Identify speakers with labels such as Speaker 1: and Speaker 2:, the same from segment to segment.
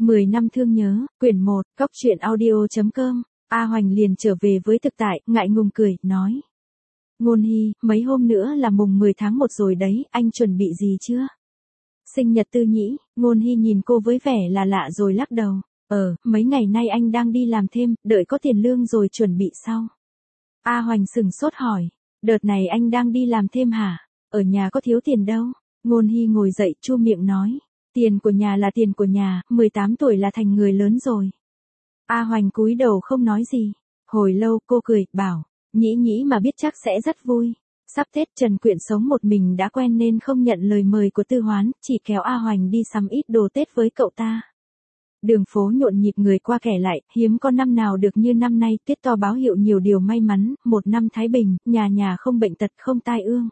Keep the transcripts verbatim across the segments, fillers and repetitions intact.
Speaker 1: mười năm thương nhớ, quyển một, cóc truyện audio.com, A Hoành liền trở về với thực tại, ngại ngùng cười, nói. Ngôn Hy, mấy hôm nữa là mùng mười tháng một rồi đấy, anh chuẩn bị gì chưa? Sinh nhật Tư Nhĩ, Ngôn Hy nhìn cô với vẻ là lạ rồi lắc đầu. Ờ, mấy ngày nay anh đang đi làm thêm, đợi có tiền lương rồi chuẩn bị sau. A Hoành sừng sốt hỏi, đợt này anh đang đi làm thêm hả? Ở nhà có thiếu tiền đâu. Ngôn Hy ngồi dậy chu miệng nói, tiền của nhà là tiền của nhà, mười tám tuổi là thành người lớn rồi. A Hoành cúi đầu không nói gì. Hồi lâu cô cười, bảo, Nhĩ Nhĩ mà biết chắc sẽ rất vui. Sắp Tết Trần Quyện sống một mình đã quen nên không nhận lời mời của Tư Hoán, chỉ kéo A Hoành đi sắm ít đồ Tết với cậu ta. Đường phố nhộn nhịp người qua kẻ lại, hiếm có năm nào được như năm nay, Tết to báo hiệu nhiều điều may mắn, một năm thái bình, nhà nhà không bệnh tật không tai ương.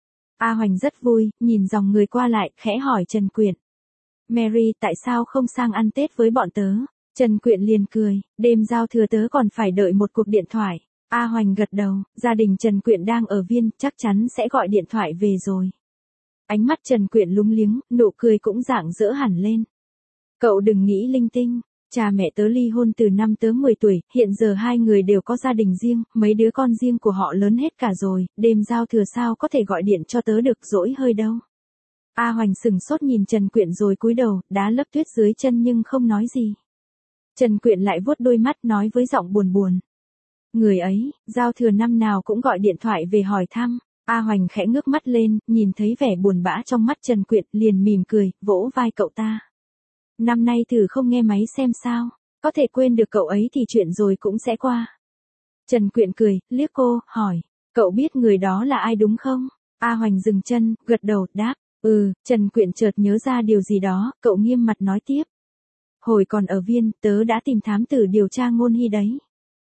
Speaker 1: A Hoành rất vui, nhìn dòng người qua lại, khẽ hỏi Trần Quyện. Mary, tại sao không sang ăn Tết với bọn tớ? Trần Quyện liền cười, đêm giao thừa tớ còn phải đợi một cuộc điện thoại. A Hoành gật đầu, gia đình Trần Quyện đang ở Viên, chắc chắn sẽ gọi điện thoại về rồi. Ánh mắt Trần Quyện lúng liếng, nụ cười cũng rạng rỡ hẳn lên. Cậu đừng nghĩ linh tinh, cha mẹ tớ ly hôn từ năm tớ mười tuổi, hiện giờ hai người đều có gia đình riêng, mấy đứa con riêng của họ lớn hết cả rồi, đêm giao thừa sao có thể gọi điện cho tớ được dỗi hơi đâu. A Hoành sừng sốt nhìn Trần Quyện rồi cúi đầu, đá lấp tuyết dưới chân nhưng không nói gì. Trần Quyện lại vuốt đôi mắt nói với giọng buồn buồn. Người ấy, giao thừa năm nào cũng gọi điện thoại về hỏi thăm. A Hoành khẽ ngước mắt lên, nhìn thấy vẻ buồn bã trong mắt Trần Quyện, liền mỉm cười, vỗ vai cậu ta. Năm nay thử không nghe máy xem sao, có thể quên được cậu ấy thì chuyện rồi cũng sẽ qua. Trần Quyện cười, liếc cô, hỏi, cậu biết người đó là ai đúng không? A Hoành dừng chân, gật đầu, đáp, ừ, Trần Quyện chợt nhớ ra điều gì đó, cậu nghiêm mặt nói tiếp. Hồi còn ở Viên, tớ đã tìm thám tử điều tra Ngôn Hy đấy.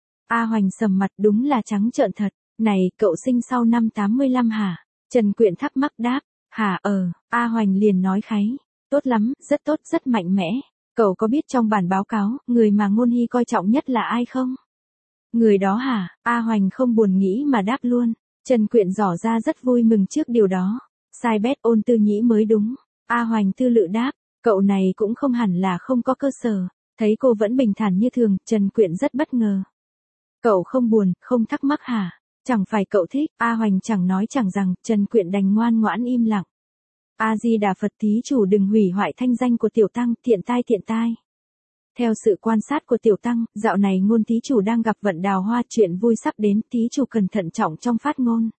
Speaker 1: A Hoành sầm mặt, đúng là trắng trợn thật, này, cậu sinh sau năm tám mươi lăm hả? Trần Quyện thắc mắc đáp, hả ờ, A Hoành liền nói kháy. Tốt lắm, rất tốt, rất mạnh mẽ. Cậu có biết trong bản báo cáo, người mà Ngôn Hy coi trọng nhất là ai không? Người đó hả? A Hoành không buồn nghĩ mà đáp luôn. Trần Quyện tỏ ra rất vui mừng trước điều đó. Sai bét ôn Tư Nhĩ mới đúng. A Hoành tư lự đáp, cậu này cũng không hẳn là không có cơ sở. Thấy cô vẫn bình thản như thường, Trần Quyện rất bất ngờ. Cậu không buồn, không thắc mắc hả? Chẳng phải cậu thích, A Hoành chẳng nói chẳng rằng, Trần Quyện đành ngoan ngoãn im lặng. A-di-đà Phật, thí chủ đừng hủy hoại thanh danh của tiểu tăng, thiện tai thiện tai. Theo sự quan sát của tiểu tăng, dạo này Ngôn thí chủ đang gặp vận đào hoa, chuyện vui sắp đến, thí chủ cần thận trọng trong phát ngôn.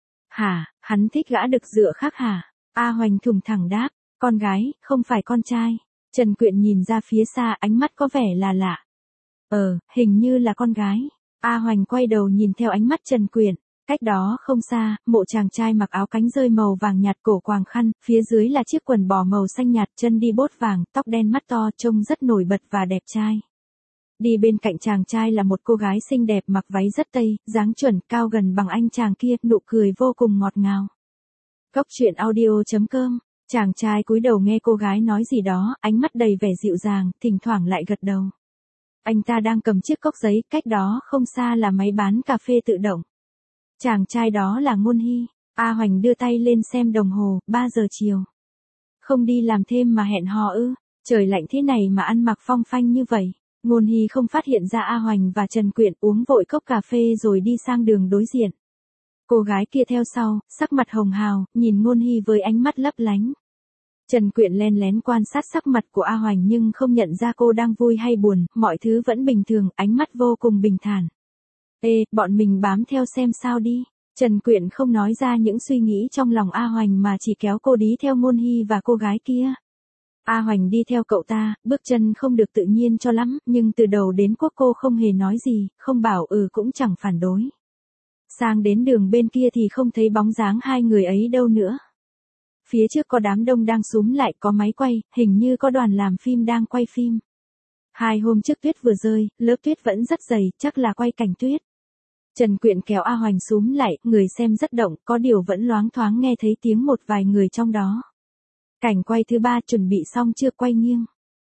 Speaker 1: Hả, hắn thích gã đực dựa khác hả? A Hoành thùng thẳng đáp, con gái, không phải con trai. Trần Quyện nhìn ra phía xa, ánh mắt có vẻ là lạ. Ờ, hình như là con gái. A Hoành quay đầu nhìn theo ánh mắt Trần Quyện. Cách đó không xa, mộ chàng trai mặc áo cánh rơi màu vàng nhạt, cổ quàng khăn, phía dưới là chiếc quần bò màu xanh nhạt, chân đi bốt vàng, tóc đen mắt to, trông rất nổi bật và đẹp trai. Đi bên cạnh chàng trai là một cô gái xinh đẹp mặc váy rất tây, dáng chuẩn, cao gần bằng anh chàng kia, nụ cười vô cùng ngọt ngào. Cóc truyện audio.com, chàng trai cúi đầu nghe cô gái nói gì đó, ánh mắt đầy vẻ dịu dàng, thỉnh thoảng lại gật đầu. Anh ta đang cầm chiếc cốc giấy, cách đó không xa là máy bán cà phê tự động. Chàng trai đó là Ngôn Hy. A Hoành đưa tay lên xem đồng hồ, ba giờ chiều. Không đi làm thêm mà hẹn hò ư? Trời lạnh thế này mà ăn mặc phong phanh như vậy. Ngôn Hy không phát hiện ra A Hoành và Trần Quyện, uống vội cốc cà phê rồi đi sang đường đối diện. Cô gái kia theo sau, sắc mặt hồng hào, nhìn Ngôn Hy với ánh mắt lấp lánh. Trần Quyện len lén quan sát sắc mặt của A Hoành nhưng không nhận ra cô đang vui hay buồn, mọi thứ vẫn bình thường, ánh mắt vô cùng bình thản. Ê, bọn mình bám theo xem sao đi. Trần Quyện không nói ra những suy nghĩ trong lòng A Hoành mà chỉ kéo cô đi theo Ngôn Hy và cô gái kia. A Hoành đi theo cậu ta, bước chân không được tự nhiên cho lắm, nhưng từ đầu đến cuối cô không hề nói gì, không bảo ừ cũng chẳng phản đối. Sang đến đường bên kia thì không thấy bóng dáng hai người ấy đâu nữa. Phía trước có đám đông đang xúm lại, có máy quay, hình như có đoàn làm phim đang quay phim. Hai hôm trước tuyết vừa rơi, lớp tuyết vẫn rất dày, chắc là quay cảnh tuyết. Trần Quyện kéo A Hoành xúm lại, người xem rất động, có điều vẫn loáng thoáng nghe thấy tiếng một vài người trong đó. Cảnh quay thứ ba chuẩn bị xong chưa, quay nghiêng.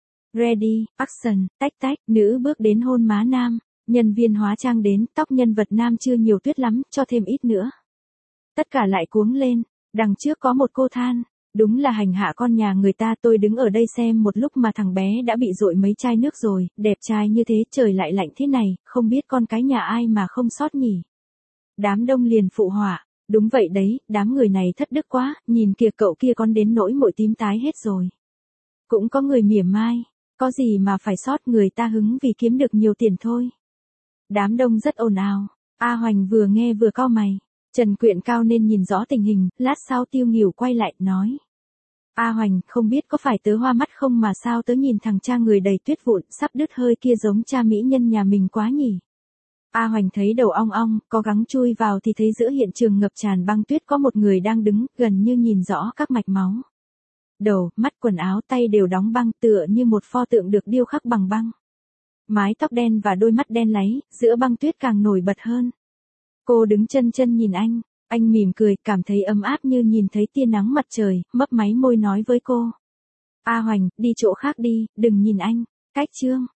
Speaker 1: Ready, action, tách tách, nữ bước đến hôn má nam, nhân viên hóa trang đến, tóc nhân vật nam chưa nhiều tuyết lắm, cho thêm ít nữa. Tất cả lại cuống lên, đằng trước có một cô than, Đúng là hành hạ con nhà người ta, tôi đứng ở đây xem một lúc mà thằng bé đã bị dội mấy chai nước rồi, đẹp trai như thế trời lại lạnh thế này, không biết con cái nhà ai mà không sót nhỉ. Đám đông liền phụ họa, đúng vậy đấy, đám người này thất đức quá, nhìn kìa cậu kia con đến nỗi mũi tím tái hết rồi. Cũng có người mỉa mai, có gì mà phải sót, người ta hứng vì kiếm được nhiều tiền thôi. Đám đông rất ồn ào, A Hoành vừa nghe vừa cau mày. Trần Quyện cao nên nhìn rõ tình hình, lát sau Tiêu Nghỉu quay lại, nói. A Hoành, không biết có phải tớ hoa mắt không mà sao tớ nhìn thằng cha người đầy tuyết vụn, sắp đứt hơi kia giống cha mỹ nhân nhà mình quá nhỉ. A Hoành thấy đầu ong ong, cố gắng chui vào thì thấy giữa hiện trường ngập tràn băng tuyết có một người đang đứng, gần như nhìn rõ các mạch máu. Đầu, mắt, quần áo, tay đều đóng băng tựa như một pho tượng được điêu khắc bằng băng. Mái tóc đen và đôi mắt đen láy, giữa băng tuyết càng nổi bật hơn. Cô đứng chân chân nhìn anh, anh mỉm cười, cảm thấy ấm áp như nhìn thấy tia nắng mặt trời, mấp máy môi nói với cô. A Hoành, đi chỗ khác đi, đừng nhìn anh, cách chương.